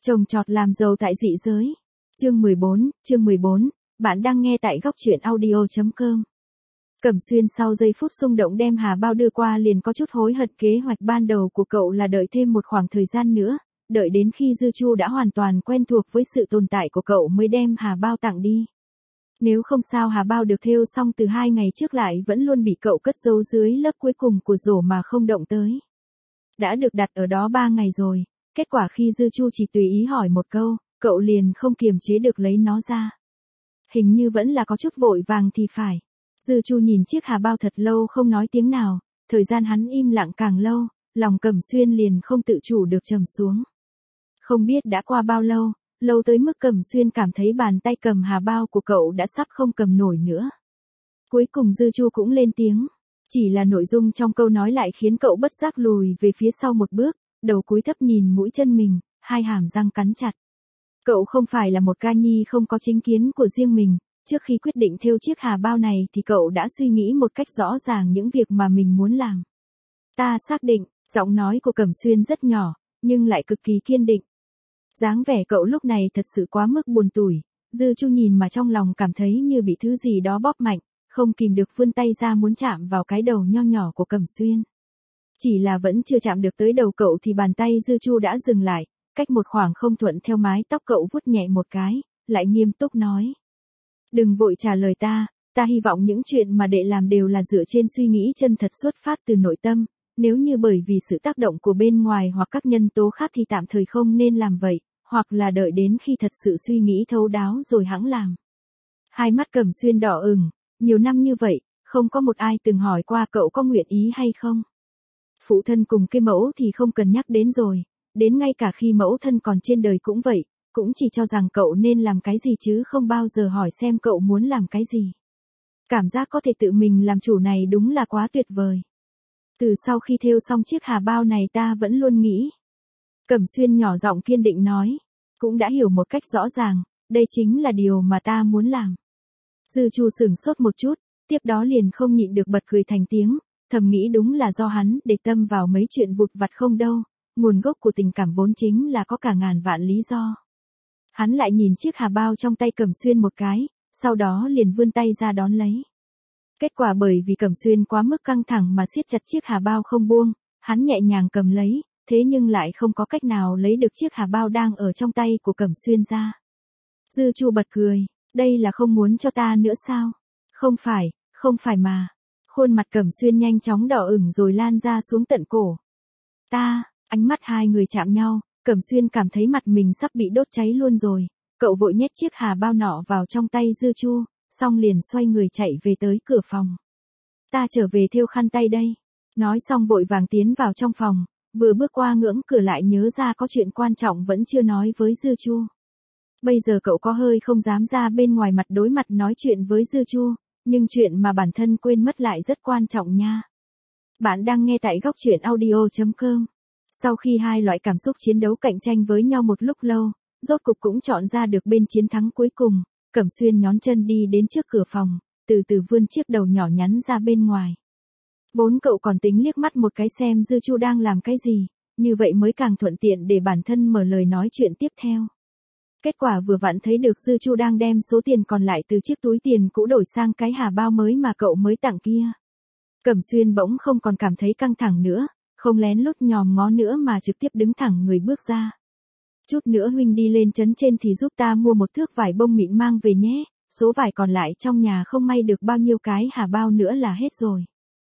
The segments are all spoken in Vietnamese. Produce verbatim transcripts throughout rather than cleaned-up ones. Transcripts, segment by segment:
Trồng trọt làm giàu tại dị giới. Chương mười bốn, chương mười bốn, bạn đang nghe tại góc truyện audio chấm com. Cẩm Xuyên sau giây phút xung động đem hà bao đưa qua liền có chút hối hận, kế hoạch ban đầu của cậu là đợi thêm một khoảng thời gian nữa, đợi đến khi Dư Chu đã hoàn toàn quen thuộc với sự tồn tại của cậu mới đem hà bao tặng đi. Nếu không sao hà bao được thêu xong từ hai ngày trước lại vẫn luôn bị cậu cất giấu dưới lớp cuối cùng của rổ mà không động tới. Đã được đặt ở đó ba ngày rồi, kết quả khi Dư Chu chỉ tùy ý hỏi một câu, cậu liền không kiềm chế được lấy nó ra. Hình như vẫn là có chút vội vàng thì phải. Dư Chu nhìn chiếc hà bao thật lâu không nói tiếng nào, thời gian hắn im lặng càng lâu, lòng Cẩm Xuyên liền không tự chủ được trầm xuống. Không biết đã qua bao lâu, lâu tới mức Cẩm Xuyên cảm thấy bàn tay cầm hà bao của cậu đã sắp không cầm nổi nữa. Cuối cùng Dư Chu cũng lên tiếng, chỉ là nội dung trong câu nói lại khiến cậu bất giác lùi về phía sau một bước, đầu cúi thấp nhìn mũi chân mình, hai hàm răng cắn chặt. Cậu không phải là một ca nhi không có chính kiến của riêng mình, trước khi quyết định thêu chiếc hà bao này thì cậu đã suy nghĩ một cách rõ ràng những việc mà mình muốn làm. Ta xác định, giọng nói của Cẩm Xuyên rất nhỏ, nhưng lại cực kỳ kiên định. Dáng vẻ cậu lúc này thật sự quá mức buồn tủi, Dư Chu nhìn mà trong lòng cảm thấy như bị thứ gì đó bóp mạnh, không kìm được vươn tay ra muốn chạm vào cái đầu nho nhỏ của Cẩm Xuyên. Chỉ là vẫn chưa chạm được tới đầu cậu thì bàn tay Dư Chu đã dừng lại, cách một khoảng không thuận theo mái tóc cậu vuốt nhẹ một cái, lại nghiêm túc nói. Đừng vội trả lời ta, ta hy vọng những chuyện mà đệ làm đều là dựa trên suy nghĩ chân thật xuất phát từ nội tâm, nếu như bởi vì sự tác động của bên ngoài hoặc các nhân tố khác thì tạm thời không nên làm vậy, hoặc là đợi đến khi thật sự suy nghĩ thấu đáo rồi hẵng làm. Hai mắt Cẩm Xuyên đỏ ửng, nhiều năm như vậy, không có một ai từng hỏi qua cậu có nguyện ý hay không. Phụ thân cùng cái mẫu thì không cần nhắc đến rồi, đến ngay cả khi mẫu thân còn trên đời cũng vậy, cũng chỉ cho rằng cậu nên làm cái gì chứ không bao giờ hỏi xem cậu muốn làm cái gì. Cảm giác có thể tự mình làm chủ này đúng là quá tuyệt vời. Từ sau khi thêu xong chiếc hà bao này ta vẫn luôn nghĩ. Cẩm Xuyên nhỏ giọng kiên định nói, cũng đã hiểu một cách rõ ràng, đây chính là điều mà ta muốn làm. Dư Chu sửng sốt một chút, tiếp đó liền không nhịn được bật cười thành tiếng, thầm nghĩ đúng là do hắn để tâm vào mấy chuyện vụt vặt không đâu, nguồn gốc của tình cảm vốn chính là có cả ngàn vạn lý do. Hắn lại nhìn chiếc hà bao trong tay Cẩm Xuyên một cái, sau đó liền vươn tay ra đón lấy. Kết quả bởi vì Cẩm Xuyên quá mức căng thẳng mà siết chặt chiếc hà bao không buông, hắn nhẹ nhàng cầm lấy, thế nhưng lại không có cách nào lấy được chiếc hà bao đang ở trong tay của Cẩm Xuyên ra. Dư Chu bật cười, đây là không muốn cho ta nữa sao? Không phải, không phải mà. Khuôn mặt Cẩm Xuyên nhanh chóng đỏ ửng rồi lan ra xuống tận cổ. Ta, ánh mắt hai người chạm nhau, Cẩm Xuyên cảm thấy mặt mình sắp bị đốt cháy luôn rồi. Cậu vội nhét chiếc hà bao nọ vào trong tay Dư Chu, xong liền xoay người chạy về tới cửa phòng. Ta trở về thêu khăn tay đây. Nói xong vội vàng tiến vào trong phòng, vừa bước qua ngưỡng cửa lại nhớ ra có chuyện quan trọng vẫn chưa nói với Dư Chu. Bây giờ cậu có hơi không dám ra bên ngoài mặt đối mặt nói chuyện với Dư Chu, nhưng chuyện mà bản thân quên mất lại rất quan trọng nha. Bạn đang nghe tại góc truyện audio chấm com. Sau khi hai loại cảm xúc chiến đấu cạnh tranh với nhau một lúc lâu, rốt cục cũng chọn ra được bên chiến thắng cuối cùng, Cẩm Xuyên nhón chân đi đến trước cửa phòng, từ từ vươn chiếc đầu nhỏ nhắn ra bên ngoài. Vốn cậu còn tính liếc mắt một cái xem Dư Chu đang làm cái gì, như vậy mới càng thuận tiện để bản thân mở lời nói chuyện tiếp theo. Kết quả vừa vặn thấy được Dư Chu đang đem số tiền còn lại từ chiếc túi tiền cũ đổi sang cái hà bao mới mà cậu mới tặng kia. Cẩm Xuyên bỗng không còn cảm thấy căng thẳng nữa, không lén lút nhòm ngó nữa mà trực tiếp đứng thẳng người bước ra. Chút nữa huynh đi lên trấn trên thì giúp ta mua một thước vải bông mịn mang về nhé, số vải còn lại trong nhà không may được bao nhiêu cái hà bao nữa là hết rồi.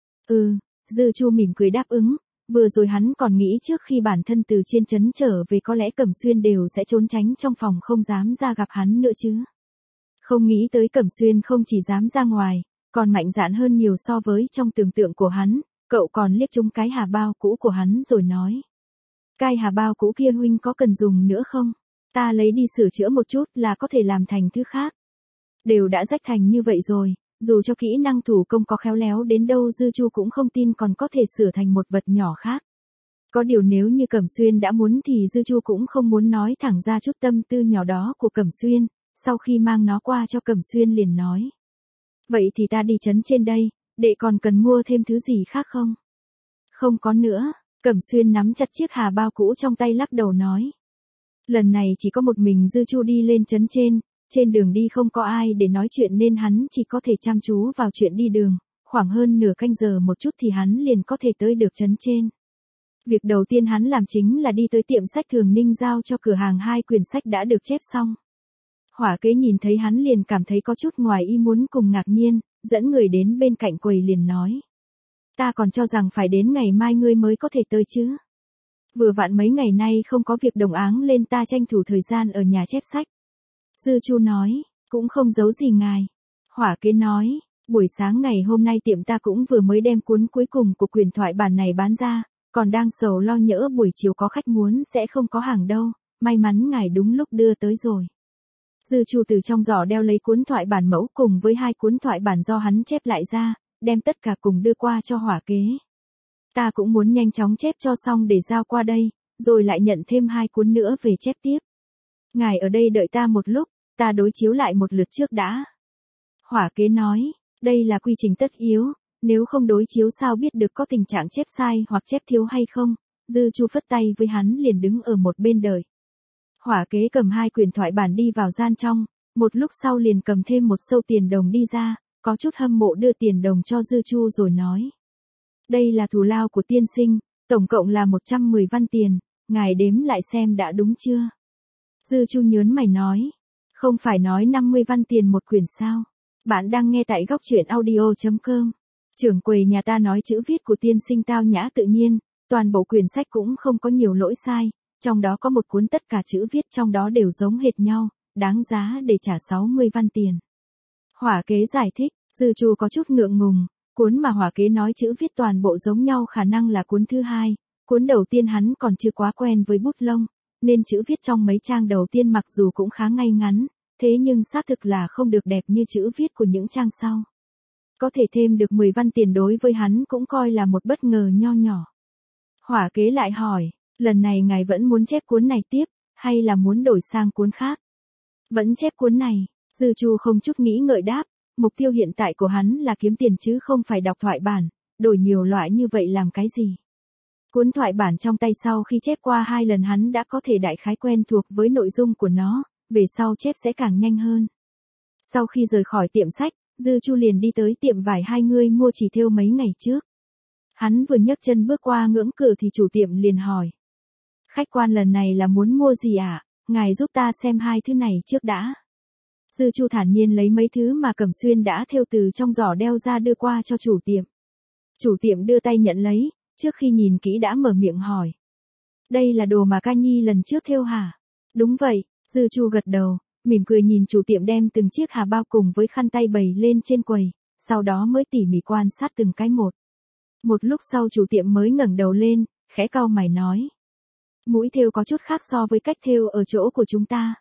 Ừ, Dư Chu mỉm cười đáp ứng, vừa rồi hắn còn nghĩ trước khi bản thân từ trên trấn trở về có lẽ Cẩm Xuyên đều sẽ trốn tránh trong phòng không dám ra gặp hắn nữa chứ. Không nghĩ tới Cẩm Xuyên không chỉ dám ra ngoài, còn mạnh dạn hơn nhiều so với trong tưởng tượng của hắn, cậu còn liếc trúng cái hà bao cũ của hắn rồi nói. Cái hà bao cũ kia huynh có cần dùng nữa không? Ta lấy đi sửa chữa một chút là có thể làm thành thứ khác. Đều đã rách thành như vậy rồi, dù cho kỹ năng thủ công có khéo léo đến đâu Dư Chu cũng không tin còn có thể sửa thành một vật nhỏ khác. Có điều nếu như Cẩm Xuyên đã muốn thì Dư Chu cũng không muốn nói thẳng ra chút tâm tư nhỏ đó của Cẩm Xuyên, sau khi mang nó qua cho Cẩm Xuyên liền nói. Vậy thì ta đi trấn trên đây, đệ còn cần mua thêm thứ gì khác không? Không có nữa, Cẩm Xuyên nắm chặt chiếc hà bao cũ trong tay lắc đầu nói. Lần này chỉ có một mình Dư Chu đi lên trấn trên, trên đường đi không có ai để nói chuyện nên hắn chỉ có thể chăm chú vào chuyện đi đường, khoảng hơn nửa canh giờ một chút thì hắn liền có thể tới được trấn trên. Việc đầu tiên hắn làm chính là đi tới tiệm sách Thường Ninh giao cho cửa hàng hai quyển sách đã được chép xong. Hỏa kế nhìn thấy hắn liền cảm thấy có chút ngoài ý muốn cùng ngạc nhiên, dẫn người đến bên cạnh quầy liền nói. Ta còn cho rằng phải đến ngày mai ngươi mới có thể tới chứ. Vừa vặn mấy ngày nay không có việc đồng áng lên ta tranh thủ thời gian ở nhà chép sách. Dư Chu nói, cũng không giấu gì ngài. Hỏa kế nói, buổi sáng ngày hôm nay tiệm ta cũng vừa mới đem cuốn cuối cùng của quyển thoại bản này bán ra, còn đang sầu lo nhỡ buổi chiều có khách muốn sẽ không có hàng đâu, may mắn ngài đúng lúc đưa tới rồi. Dư Chu từ trong giỏ đeo lấy cuốn thoại bản mẫu cùng với hai cuốn thoại bản do hắn chép lại ra, đem tất cả cùng đưa qua cho hỏa kế. Ta cũng muốn nhanh chóng chép cho xong để giao qua đây, rồi lại nhận thêm hai cuốn nữa về chép tiếp. Ngài ở đây đợi ta một lúc, ta đối chiếu lại một lượt trước đã. Hỏa kế nói, đây là quy trình tất yếu, nếu không đối chiếu sao biết được có tình trạng chép sai hoặc chép thiếu hay không. Dư Chu phất tay với hắn liền đứng ở một bên đợi. Hỏa kế cầm hai quyển thoại bản đi vào gian trong, một lúc sau liền cầm thêm một sâu tiền đồng đi ra, có chút hâm mộ đưa tiền đồng cho Dư Chu rồi nói. Đây là thù lao của tiên sinh, tổng cộng là một trăm mười văn tiền, ngài đếm lại xem đã đúng chưa? Dư Chu nhớn mày nói, không phải nói năm mươi văn tiền một quyển sao? Bạn đang nghe tại góc truyện audio chấm com. Trưởng quầy nhà ta nói chữ viết của tiên sinh tao nhã tự nhiên, toàn bộ quyển sách cũng không có nhiều lỗi sai, trong đó có một cuốn tất cả chữ viết trong đó đều giống hệt nhau, đáng giá để trả sáu mươi văn tiền. Hỏa kế giải thích, Dư Chu có chút ngượng ngùng, cuốn mà hỏa kế nói chữ viết toàn bộ giống nhau khả năng là cuốn thứ hai, cuốn đầu tiên hắn còn chưa quá quen với bút lông, nên chữ viết trong mấy trang đầu tiên mặc dù cũng khá ngay ngắn, thế nhưng xác thực là không được đẹp như chữ viết của những trang sau. Có thể thêm được mười văn tiền đối với hắn cũng coi là một bất ngờ nho nhỏ. Hỏa kế lại hỏi, lần này ngài vẫn muốn chép cuốn này tiếp, hay là muốn đổi sang cuốn khác? Vẫn chép cuốn này, Dư Chu không chút nghĩ ngợi đáp, mục tiêu hiện tại của hắn là kiếm tiền chứ không phải đọc thoại bản, đổi nhiều loại như vậy làm cái gì? Cuốn thoại bản trong tay sau khi chép qua hai lần hắn đã có thể đại khái quen thuộc với nội dung của nó, về sau chép sẽ càng nhanh hơn. Sau khi rời khỏi tiệm sách, Dư Chu liền đi tới tiệm vải hai người mua chỉ thêu mấy ngày trước. Hắn vừa nhấc chân bước qua ngưỡng cửa thì chủ tiệm liền hỏi. Khách quan lần này là muốn mua gì ạ? À? Ngài giúp ta xem hai thứ này trước đã. Dư Chu thản nhiên lấy mấy thứ mà Cẩm Xuyên đã thêu từ trong giỏ đeo ra đưa qua cho chủ tiệm. Chủ tiệm đưa tay nhận lấy, trước khi nhìn kỹ đã mở miệng hỏi. Đây là đồ mà Ca Nhi lần trước thêu hả? Đúng vậy, Dư Chu gật đầu, mỉm cười nhìn chủ tiệm đem từng chiếc hà bao cùng với khăn tay bày lên trên quầy, sau đó mới tỉ mỉ quan sát từng cái một. Một lúc sau chủ tiệm mới ngẩng đầu lên, khẽ cau mày nói. Mũi thêu có chút khác so với cách thêu ở chỗ của chúng ta.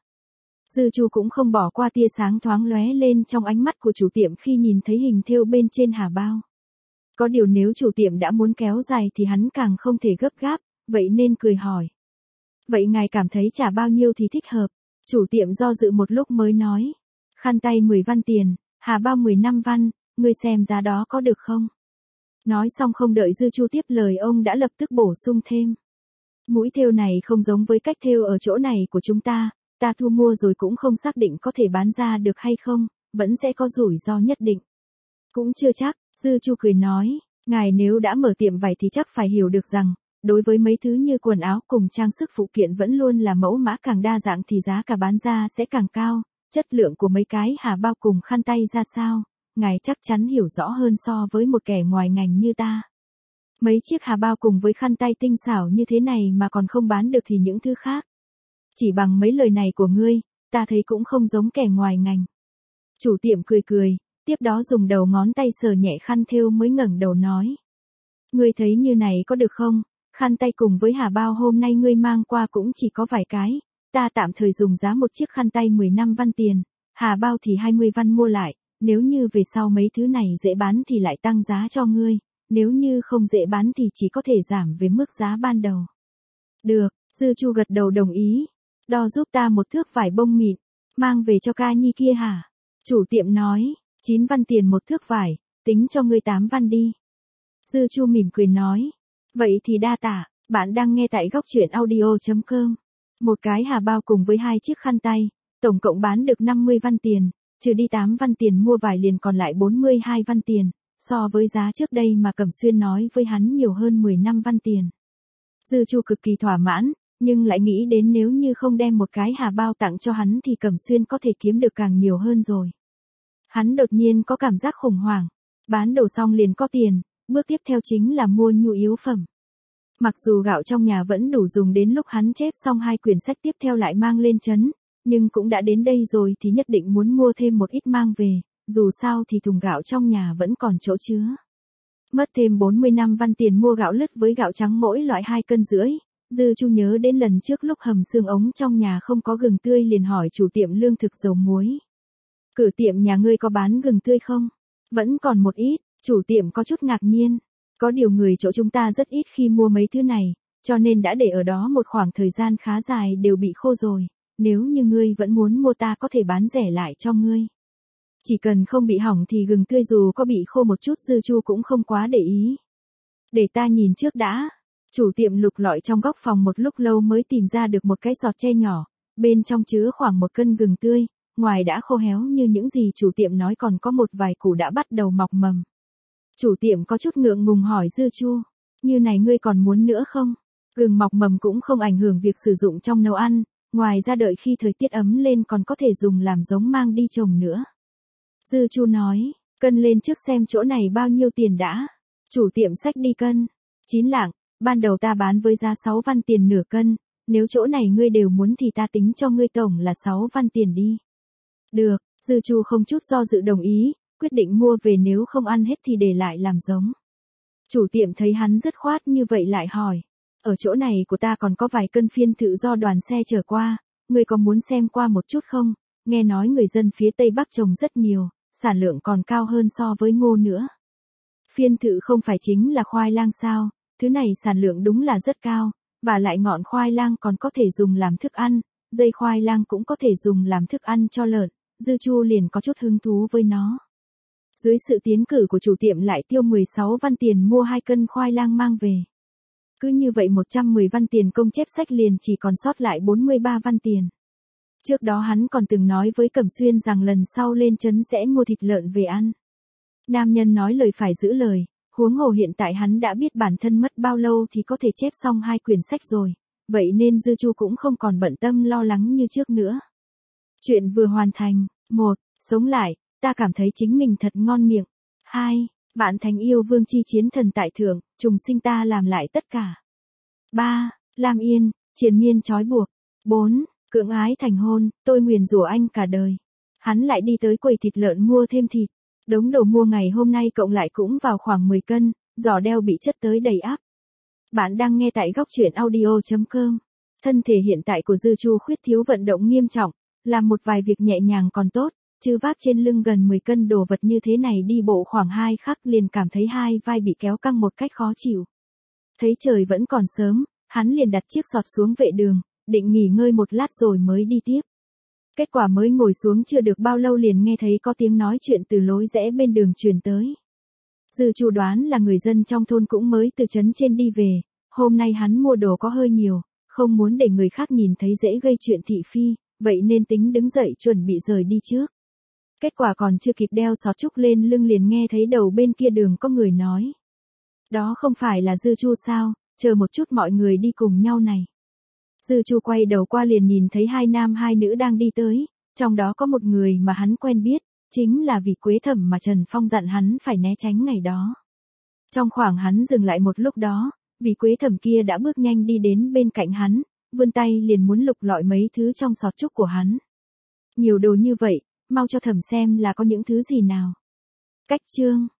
Dư Chu cũng không bỏ qua tia sáng thoáng lóe lên trong ánh mắt của chủ tiệm khi nhìn thấy hình thêu bên trên hà bao. Có điều nếu chủ tiệm đã muốn kéo dài thì hắn càng không thể gấp gáp, vậy nên cười hỏi. Vậy ngài cảm thấy trả bao nhiêu thì thích hợp? Chủ tiệm do dự một lúc mới nói. Khăn tay mười văn tiền, hà bao mười lăm văn, ngươi xem giá đó có được không? Nói xong không đợi Dư Chu tiếp lời ông đã lập tức bổ sung thêm. Mũi thêu này không giống với cách thêu ở chỗ này của chúng ta, ta thu mua rồi cũng không xác định có thể bán ra được hay không, vẫn sẽ có rủi ro nhất định. Cũng chưa chắc, Dư Chu cười nói, ngài nếu đã mở tiệm vải thì chắc phải hiểu được rằng, đối với mấy thứ như quần áo cùng trang sức phụ kiện vẫn luôn là mẫu mã càng đa dạng thì giá cả bán ra sẽ càng cao, chất lượng của mấy cái hà bao cùng khăn tay ra sao, ngài chắc chắn hiểu rõ hơn so với một kẻ ngoài ngành như ta. Mấy chiếc hà bao cùng với khăn tay tinh xảo như thế này mà còn không bán được thì những thứ khác. Chỉ bằng mấy lời này của ngươi, ta thấy cũng không giống kẻ ngoài ngành. Chủ tiệm cười cười, tiếp đó dùng đầu ngón tay sờ nhẹ khăn thêu mới ngẩng đầu nói. Ngươi thấy như này có được không? Khăn tay cùng với hà bao hôm nay ngươi mang qua cũng chỉ có vài cái, ta tạm thời dùng giá một chiếc khăn tay mười lăm văn tiền, hà bao thì hai mươi văn mua lại, nếu như về sau mấy thứ này dễ bán thì lại tăng giá cho ngươi, nếu như không dễ bán thì chỉ có thể giảm về mức giá ban đầu. Được, Dư Chu gật đầu đồng ý, đo giúp ta một thước vải bông mịn, mang về cho Ca Nhi kia hả? Chủ tiệm nói, chín văn tiền một thước vải, tính cho ngươi tám văn đi. Dư Chu mỉm cười nói, vậy thì đa tạ, bạn đang nghe tại góc truyện audio chấm com. Một cái hà bao cùng với hai chiếc khăn tay, tổng cộng bán được năm mươi văn tiền, trừ đi tám văn tiền mua vải liền còn lại bốn mươi hai văn tiền, so với giá trước đây mà Cẩm Xuyên nói với hắn nhiều hơn mười lăm văn tiền. Dư Chu cực kỳ thỏa mãn, nhưng lại nghĩ đến nếu như không đem một cái hà bao tặng cho hắn thì Cẩm Xuyên có thể kiếm được càng nhiều hơn rồi. Hắn đột nhiên có cảm giác khủng hoảng, bán đồ xong liền có tiền, bước tiếp theo chính là mua nhu yếu phẩm. Mặc dù gạo trong nhà vẫn đủ dùng đến lúc hắn chép xong hai quyển sách tiếp theo lại mang lên trấn, nhưng cũng đã đến đây rồi thì nhất định muốn mua thêm một ít mang về, dù sao thì thùng gạo trong nhà vẫn còn chỗ chứa. Mất thêm bốn mươi lăm văn tiền mua gạo lứt với gạo trắng mỗi loại hai cân rưỡi, Dư Chu nhớ đến lần trước lúc hầm xương ống trong nhà không có gừng tươi liền hỏi chủ tiệm lương thực dầu muối. Cửa tiệm nhà ngươi có bán gừng tươi không? Vẫn còn một ít, chủ tiệm có chút ngạc nhiên. Có điều người chỗ chúng ta rất ít khi mua mấy thứ này, cho nên đã để ở đó một khoảng thời gian khá dài đều bị khô rồi. Nếu như ngươi vẫn muốn mua ta có thể bán rẻ lại cho ngươi. Chỉ cần không bị hỏng thì gừng tươi dù có bị khô một chút Dư Chu cũng không quá để ý. Để ta nhìn trước đã. Chủ tiệm lục lọi trong góc phòng một lúc lâu mới tìm ra được một cái giọt tre nhỏ, bên trong chứa khoảng một cân gừng tươi, ngoài đã khô héo như những gì chủ tiệm nói còn có một vài củ đã bắt đầu mọc mầm. Chủ tiệm có chút ngượng ngùng hỏi Dư Chu, như này ngươi còn muốn nữa không? Gừng mọc mầm cũng không ảnh hưởng việc sử dụng trong nấu ăn, ngoài ra đợi khi thời tiết ấm lên còn có thể dùng làm giống mang đi trồng nữa. Dư Chu nói, cân lên trước xem chỗ này bao nhiêu tiền đã. Chủ tiệm xách đi cân. Chín lạng, ban đầu ta bán với giá sáu văn tiền nửa cân, nếu chỗ này ngươi đều muốn thì ta tính cho ngươi tổng là sáu văn tiền đi. Được, Dư Chu không chút do dự đồng ý, quyết định mua về nếu không ăn hết thì để lại làm giống. Chủ tiệm thấy hắn dứt khoát như vậy lại hỏi, ở chỗ này của ta còn có vài cân phiên thự do đoàn xe chở qua, ngươi có muốn xem qua một chút không? Nghe nói người dân phía Tây Bắc trồng rất nhiều, sản lượng còn cao hơn so với ngô nữa. Phiên thự không phải chính là khoai lang sao, thứ này sản lượng đúng là rất cao, và lại ngọn khoai lang còn có thể dùng làm thức ăn, dây khoai lang cũng có thể dùng làm thức ăn cho lợn, Dư Chu liền có chút hứng thú với nó. Dưới sự tiến cử của chủ tiệm lại tiêu mười sáu văn tiền mua hai cân khoai lang mang về. Cứ như vậy một trăm mười văn tiền công chép sách liền chỉ còn sót lại bốn mươi ba văn tiền. Trước đó hắn còn từng nói với Cẩm Xuyên rằng lần sau lên trấn sẽ mua thịt lợn về ăn. Nam nhân nói lời phải giữ lời, huống hồ hiện tại hắn đã biết bản thân mất bao lâu thì có thể chép xong hai quyển sách rồi, vậy nên Dư Chu cũng không còn bận tâm lo lắng như trước nữa. Chuyện vừa hoàn thành. Một. Sống lại, ta cảm thấy chính mình thật ngon miệng. Hai. Bạn thành yêu vương chi chiến thần tại thượng, trùng sinh ta làm lại tất cả. Ba. Lam yên, triền miên trói buộc. Bốn. Cưỡng ái thành hôn, tôi nguyền rủa anh cả đời. Hắn lại đi tới quầy thịt lợn mua thêm thịt. Đống đồ mua ngày hôm nay cộng lại cũng vào khoảng mười cân, giỏ đeo bị chất tới đầy ắp. Bạn đang nghe tại góc truyện audio chấm com. Thân thể hiện tại của Dư Chu khuyết thiếu vận động nghiêm trọng, làm một vài việc nhẹ nhàng còn tốt, chứ vác trên lưng gần mười cân đồ vật như thế này đi bộ khoảng hai khắc liền cảm thấy hai vai bị kéo căng một cách khó chịu. Thấy trời vẫn còn sớm, hắn liền đặt chiếc sọt xuống vệ đường, định nghỉ ngơi một lát rồi mới đi tiếp. Kết quả mới ngồi xuống chưa được bao lâu liền nghe thấy có tiếng nói chuyện từ lối rẽ bên đường truyền tới. Dư Chu đoán là người dân trong thôn cũng mới từ trấn trên đi về, hôm nay hắn mua đồ có hơi nhiều, không muốn để người khác nhìn thấy dễ gây chuyện thị phi, vậy nên tính đứng dậy chuẩn bị rời đi trước. Kết quả còn chưa kịp đeo xó trúc lên lưng liền nghe thấy đầu bên kia đường có người nói. Đó không phải là Dư Chu sao, chờ một chút mọi người đi cùng nhau này. Dư Chu quay đầu qua liền nhìn thấy hai nam hai nữ đang đi tới, trong đó có một người mà hắn quen biết, chính là Vì Quế Thẩm mà Trần Phong dặn hắn phải né tránh ngày đó. Trong khoảng hắn dừng lại một lúc đó, Vì Quế Thẩm kia đã bước nhanh đi đến bên cạnh hắn, vươn tay liền muốn lục lọi mấy thứ trong xọt trúc của hắn. Nhiều đồ như vậy, mau cho Thẩm xem là có những thứ gì nào. Cách chương